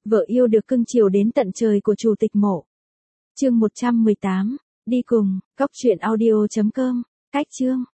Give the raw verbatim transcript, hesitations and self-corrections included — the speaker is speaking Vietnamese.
Vợ yêu được cưng chiều đến tận trời của chủ tịch mộ. Chương một trăm mười tám, đi cùng, góc truyện audio chấm com, cách chương.